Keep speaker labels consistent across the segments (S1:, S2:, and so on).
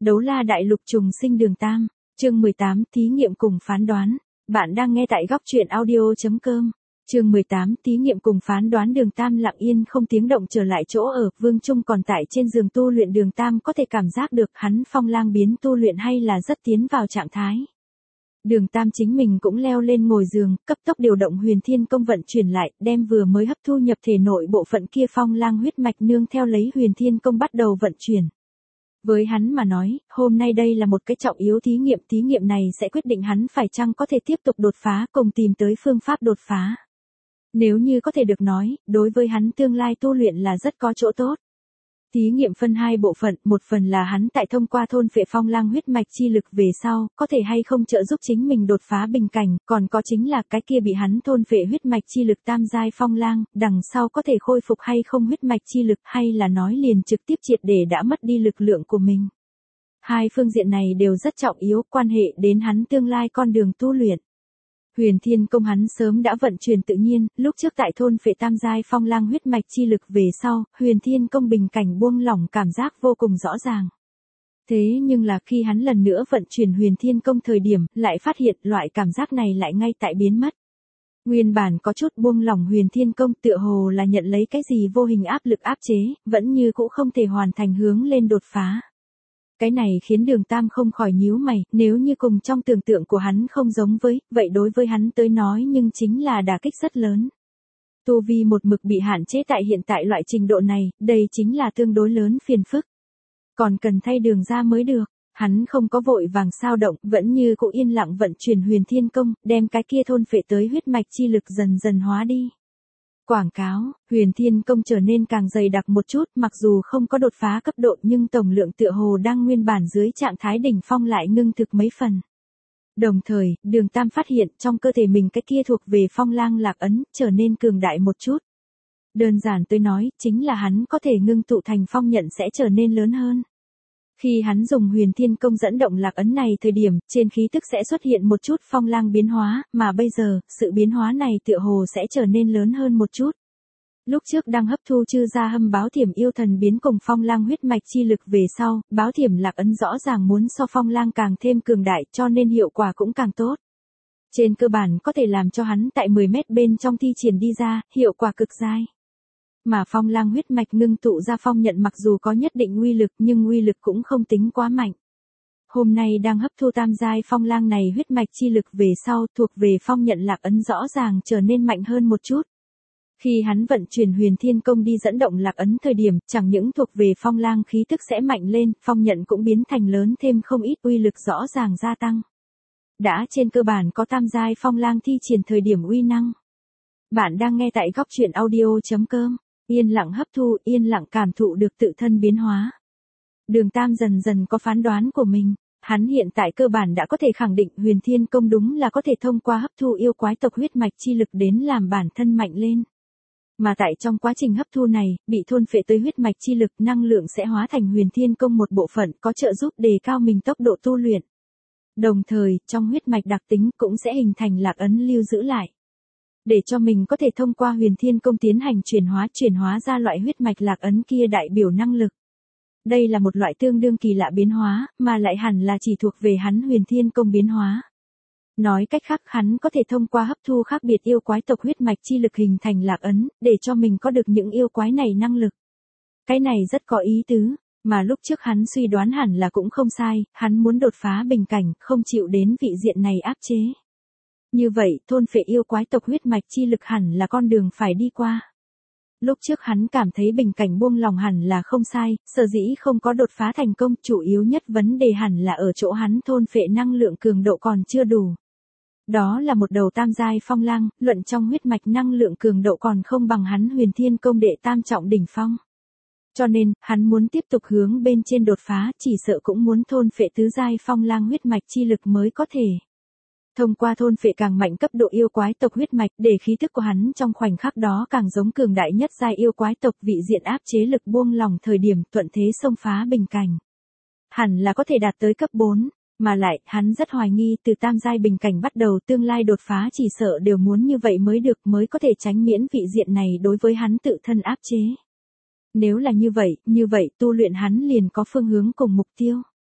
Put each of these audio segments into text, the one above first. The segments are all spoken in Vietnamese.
S1: Đấu la đại lục trùng sinh đường tam, chương 18, thí nghiệm cùng phán đoán. Bạn đang nghe tại góc truyện audio.com. Chương 18, thí nghiệm cùng phán đoán. Đường tam lặng yên không tiếng động trở lại chỗ ở, Vương Trung còn tại trên giường tu luyện. Đường tam có thể cảm giác được hắn phong lang biến tu luyện hay là rất tiến vào trạng thái. Đường tam chính mình cũng leo lên ngồi giường, cấp tốc điều động huyền thiên công vận chuyển lại, đem vừa mới hấp thu nhập thể nội bộ phận kia phong lang huyết mạch nương theo lấy huyền thiên công bắt đầu vận chuyển. Với hắn mà nói, hôm nay đây là một cái trọng yếu thí nghiệm này sẽ quyết định hắn phải chăng có thể tiếp tục đột phá, cùng tìm tới phương pháp đột phá. Nếu như có thể được nói, đối với hắn tương lai tu luyện là rất có chỗ tốt. Thí nghiệm phân hai bộ phận, một phần là hắn tại thông qua thôn phệ phong lang huyết mạch chi lực về sau, có thể hay không trợ giúp chính mình đột phá bình cảnh, còn có chính là cái kia bị hắn thôn phệ huyết mạch chi lực tam giai phong lang, đằng sau có thể khôi phục hay không huyết mạch chi lực, hay là nói liền trực tiếp triệt để đã mất đi lực lượng của mình. Hai phương diện này đều rất trọng yếu, quan hệ đến hắn tương lai con đường tu luyện. Huyền thiên công hắn sớm đã vận chuyển tự nhiên, lúc trước tại thôn phệ tam giai phong lang huyết mạch chi lực về sau, huyền thiên công bình cảnh buông lỏng cảm giác vô cùng rõ ràng. Thế nhưng là khi hắn lần nữa vận chuyển huyền thiên công thời điểm, lại phát hiện loại cảm giác này lại ngay tại biến mất. Nguyên bản có chút buông lỏng huyền thiên công tựa hồ là nhận lấy cái gì vô hình áp lực áp chế, vẫn như cũ không thể hoàn thành hướng lên đột phá. Cái này khiến đường tam không khỏi nhíu mày, nếu như cùng trong tưởng tượng của hắn không giống với, vậy đối với hắn tới nói nhưng chính là đả kích rất lớn. Tu vi một mực bị hạn chế tại hiện tại loại trình độ này, đây chính là tương đối lớn phiền phức. Còn cần thay đường ra mới được, hắn không có vội vàng sao động, vẫn như cũ yên lặng vận chuyển huyền thiên công, đem cái kia thôn phệ tới huyết mạch chi lực dần dần hóa đi. Quảng cáo, huyền thiên công trở nên càng dày đặc một chút, mặc dù không có đột phá cấp độ nhưng tổng lượng tựa hồ đang nguyên bản dưới trạng thái đỉnh phong lại ngưng thực mấy phần. Đồng thời, đường tam phát hiện trong cơ thể mình cái kia thuộc về phong lang lạc ấn, trở nên cường đại một chút. Đơn giản tôi nói, chính là hắn có thể ngưng tụ thành phong nhận sẽ trở nên lớn hơn. Khi hắn dùng huyền thiên công dẫn động lạc ấn này thời điểm, trên khí tức sẽ xuất hiện một chút phong lang biến hóa, mà bây giờ, sự biến hóa này tựa hồ sẽ trở nên lớn hơn một chút. Lúc trước đang hấp thu chư gia hâm báo thiểm yêu thần biến cùng phong lang huyết mạch chi lực về sau, báo thiểm lạc ấn rõ ràng muốn so phong lang càng thêm cường đại cho nên hiệu quả cũng càng tốt. Trên cơ bản có thể làm cho hắn tại 10 mét bên trong thi triển đi ra, hiệu quả cực dai. Mà phong lang huyết mạch ngưng tụ ra phong nhận mặc dù có nhất định uy lực nhưng uy lực cũng không tính quá mạnh. Hôm nay đang hấp thu tam giai phong lang này huyết mạch chi lực về sau thuộc về phong nhận lạc ấn rõ ràng trở nên mạnh hơn một chút. Khi hắn vận chuyển huyền thiên công đi dẫn động lạc ấn thời điểm chẳng những thuộc về phong lang khí tức sẽ mạnh lên, phong nhận cũng biến thành lớn thêm không ít, uy lực rõ ràng gia tăng. Đã trên cơ bản có tam giai phong lang thi triển thời điểm uy năng. Bạn đang nghe tại góc truyện audio.com. Yên lặng hấp thu, yên lặng cảm thụ được tự thân biến hóa. Đường tam dần dần có phán đoán của mình, hắn hiện tại cơ bản đã có thể khẳng định huyền thiên công đúng là có thể thông qua hấp thu yêu quái tộc huyết mạch chi lực đến làm bản thân mạnh lên. Mà tại trong quá trình hấp thu này, bị thôn phệ tới huyết mạch chi lực năng lượng sẽ hóa thành huyền thiên công một bộ phận có trợ giúp đề cao mình tốc độ tu luyện. Đồng thời, trong huyết mạch đặc tính cũng sẽ hình thành lạc ấn lưu giữ lại. Để cho mình có thể thông qua huyền thiên công tiến hành chuyển hóa ra loại huyết mạch lạc ấn kia đại biểu năng lực. Đây là một loại tương đương kỳ lạ biến hóa, mà lại hẳn là chỉ thuộc về hắn huyền thiên công biến hóa. Nói cách khác hắn có thể thông qua hấp thu khác biệt yêu quái tộc huyết mạch chi lực hình thành lạc ấn, để cho mình có được những yêu quái này năng lực. Cái này rất có ý tứ, mà lúc trước hắn suy đoán hẳn là cũng không sai, hắn muốn đột phá bình cảnh, không chịu đến vị diện này áp chế. Như vậy, thôn phệ yêu quái tộc huyết mạch chi lực hẳn là con đường phải đi qua. Lúc trước hắn cảm thấy bình cảnh buông lòng hẳn là không sai, sở dĩ không có đột phá thành công, chủ yếu nhất vấn đề hẳn là ở chỗ hắn thôn phệ năng lượng cường độ còn chưa đủ. Đó là một đầu tam giai phong lang, luận trong huyết mạch năng lượng cường độ còn không bằng hắn huyền thiên công đệ tam trọng đỉnh phong. Cho nên, hắn muốn tiếp tục hướng bên trên đột phá, chỉ sợ cũng muốn thôn phệ tứ giai phong lang huyết mạch chi lực mới có thể. Thông qua thôn phệ càng mạnh cấp độ yêu quái tộc huyết mạch để khí thức của hắn trong khoảnh khắc đó càng giống cường đại nhất giai yêu quái tộc, vị diện áp chế lực buông lỏng thời điểm thuận thế xông phá bình cảnh. Hẳn là có thể đạt tới cấp 4, mà lại hắn rất hoài nghi từ tam giai bình cảnh bắt đầu tương lai đột phá chỉ sợ đều muốn như vậy mới được, mới có thể tránh miễn vị diện này đối với hắn tự thân áp chế. Nếu là như vậy tu luyện hắn liền có phương hướng cùng mục tiêu.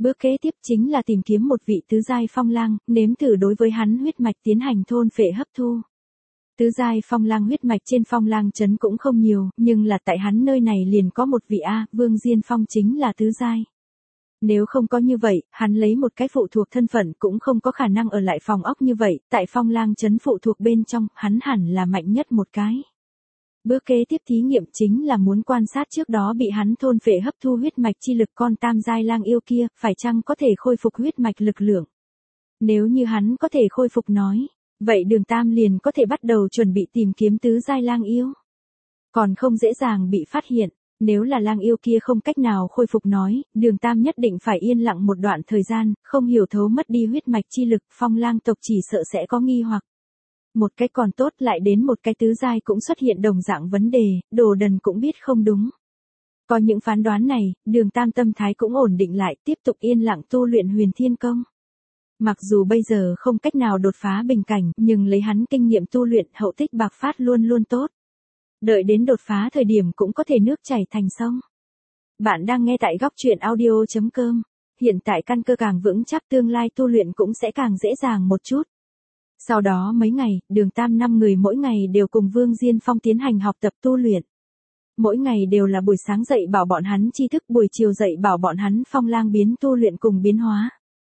S1: Bước kế tiếp chính là tìm kiếm một vị tứ giai phong lang, nếm thử đối với hắn huyết mạch tiến hành thôn phệ hấp thu. Tứ giai phong lang huyết mạch trên phong lang trấn cũng không nhiều, nhưng là tại hắn nơi này liền có một vị Vương Diên Phong chính là tứ giai. Nếu không có như vậy, hắn lấy một cái phụ thuộc thân phận cũng không có khả năng ở lại phòng ốc như vậy, tại phong lang trấn phụ thuộc bên trong, hắn hẳn là mạnh nhất một cái. Bước kế tiếp thí nghiệm chính là muốn quan sát trước đó bị hắn thôn phệ hấp thu huyết mạch chi lực con tam giai lang yêu kia, phải chăng có thể khôi phục huyết mạch lực lượng. Nếu như hắn có thể khôi phục nói, vậy Đường Tam liền có thể bắt đầu chuẩn bị tìm kiếm tứ giai lang yêu. Còn không dễ dàng bị phát hiện, nếu là lang yêu kia không cách nào khôi phục nói, Đường Tam nhất định phải yên lặng một đoạn thời gian, không hiểu thấu mất đi huyết mạch chi lực, phong lang tộc chỉ sợ sẽ có nghi hoặc. Một cái còn tốt lại đến một cái tứ giai cũng xuất hiện đồng dạng vấn đề, Đồ Đần cũng biết không đúng. Có những phán đoán này, Đường Tam tâm thái cũng ổn định lại, tiếp tục yên lặng tu luyện Huyền Thiên Công. Mặc dù bây giờ không cách nào đột phá bình cảnh, nhưng lấy hắn kinh nghiệm tu luyện hậu tích bạc phát luôn luôn tốt. Đợi đến đột phá thời điểm cũng có thể nước chảy thành sông. Bạn đang nghe tại góc truyện audio.com. Hiện tại căn cơ càng vững chắc tương lai tu luyện cũng sẽ càng dễ dàng một chút. Sau đó mấy ngày, Đường Tam 5 người mỗi ngày đều cùng Vương Diên Phong tiến hành học tập tu luyện. Mỗi ngày đều là buổi sáng dạy bảo bọn hắn tri thức, buổi chiều dạy bảo bọn hắn phong lang biến tu luyện cùng biến hóa.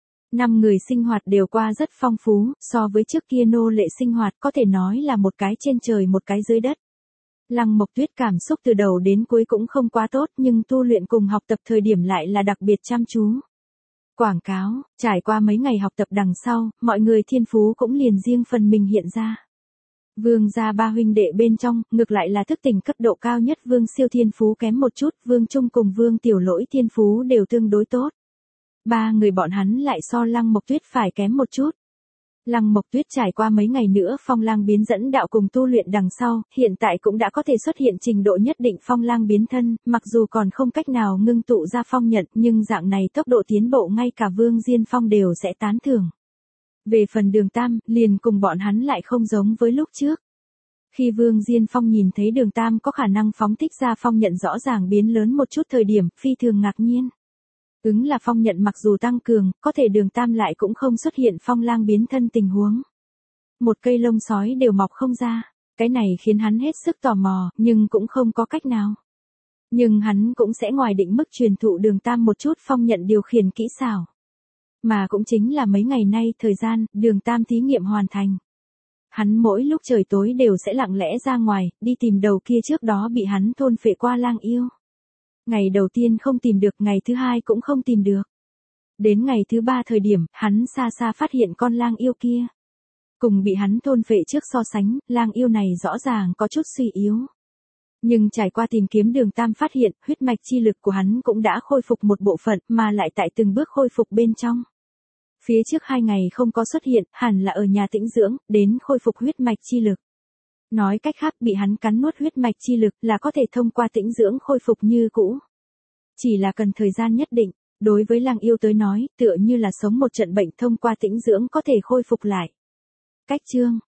S1: 5 người sinh hoạt đều qua rất phong phú, so với trước kia nô lệ sinh hoạt có thể nói là một cái trên trời một cái dưới đất. Lăng Mộc Tuyết cảm xúc từ đầu đến cuối cũng không quá tốt nhưng tu luyện cùng học tập thời điểm lại là đặc biệt chăm chú. Quảng cáo, trải qua mấy ngày học tập đằng sau, mọi người thiên phú cũng liền riêng phần mình hiện ra. Vương gia 3 huynh đệ bên trong, ngược lại là thức tỉnh cấp độ cao nhất Vương Siêu thiên phú kém một chút, Vương Trung cùng Vương Tiểu Lỗi thiên phú đều tương đối tốt. 3 người bọn hắn lại so Lăng Mộc Tuyết phải kém một chút. Lăng Mộc Tuyết trải qua mấy ngày nữa phong lang biến dẫn đạo cùng tu luyện đằng sau, hiện tại cũng đã có thể xuất hiện trình độ nhất định phong lang biến thân, mặc dù còn không cách nào ngưng tụ ra phong nhận, nhưng dạng này tốc độ tiến bộ ngay cả Vương Diên Phong đều sẽ tán thưởng. Về phần Đường Tam, liền cùng bọn hắn lại không giống với lúc trước. Khi Vương Diên Phong nhìn thấy Đường Tam có khả năng phóng thích ra phong nhận rõ ràng biến lớn một chút thời điểm, phi thường ngạc nhiên. Là phong nhận mặc dù tăng cường, có thể Đường Tam lại cũng không xuất hiện phong lang biến thân tình huống. Một cây lông sói đều mọc không ra, cái này khiến hắn hết sức tò mò, nhưng cũng không có cách nào. Nhưng hắn cũng sẽ ngoài định mức truyền thụ Đường Tam một chút phong nhận điều khiển kỹ xảo. Mà cũng chính là mấy ngày nay thời gian, Đường Tam thí nghiệm hoàn thành. Hắn mỗi lúc trời tối đều sẽ lặng lẽ ra ngoài, đi tìm đầu kia trước đó bị hắn thôn phệ qua lang yêu. Ngày đầu tiên không tìm được, ngày thứ hai cũng không tìm được. Đến ngày thứ 3 thời điểm, hắn xa xa phát hiện con lang yêu kia. Cùng bị hắn thôn phệ trước so sánh, lang yêu này rõ ràng có chút suy yếu. Nhưng trải qua tìm kiếm Đường Tam phát hiện, huyết mạch chi lực của hắn cũng đã khôi phục một bộ phận, mà lại tại từng bước khôi phục bên trong. Phía trước 2 ngày không có xuất hiện, hẳn là ở nhà tĩnh dưỡng, đến khôi phục huyết mạch chi lực. Nói cách khác bị hắn cắn nuốt huyết mạch chi lực là có thể thông qua tĩnh dưỡng khôi phục như cũ. Chỉ là cần thời gian nhất định, đối với lang yêu tới nói, tựa như là sống một trận bệnh thông qua tĩnh dưỡng có thể khôi phục lại. Cách chương